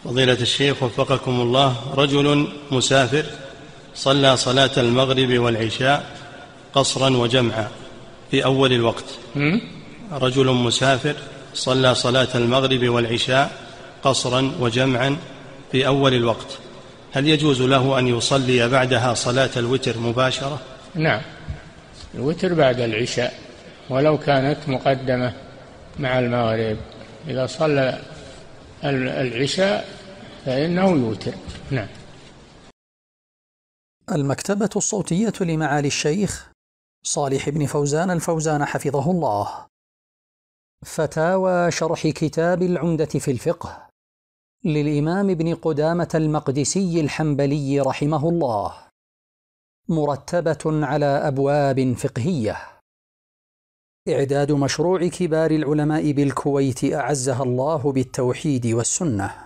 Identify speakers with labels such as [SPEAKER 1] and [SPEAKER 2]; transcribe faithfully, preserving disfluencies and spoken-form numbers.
[SPEAKER 1] فضيلة الشيخ وفقكم الله، رجل مسافر صلى صلاة المغرب والعشاء قصرا وجمعا في أول الوقت. رجل مسافر صلى صلاة المغرب والعشاء قصرا وجمعا في أول الوقت، هل يجوز له أن يصلي بعدها صلاة الوتر مباشرة؟
[SPEAKER 2] نعم، الوتر بعد العشاء ولو كانت مقدمة مع المغرب، إذا صلى العشاء فإنه يوتر. نعم.
[SPEAKER 3] المكتبة الصوتية لمعالي الشيخ صالح بن فوزان الفوزان حفظه الله. فتاوى شرح كتاب العمدة في الفقه للإمام ابن قدامة المقدسي الحنبلي رحمه الله، مرتبة على أبواب فقهية. إعداد مشروع كبار العلماء بالكويت أعزها الله بالتوحيد والسنة.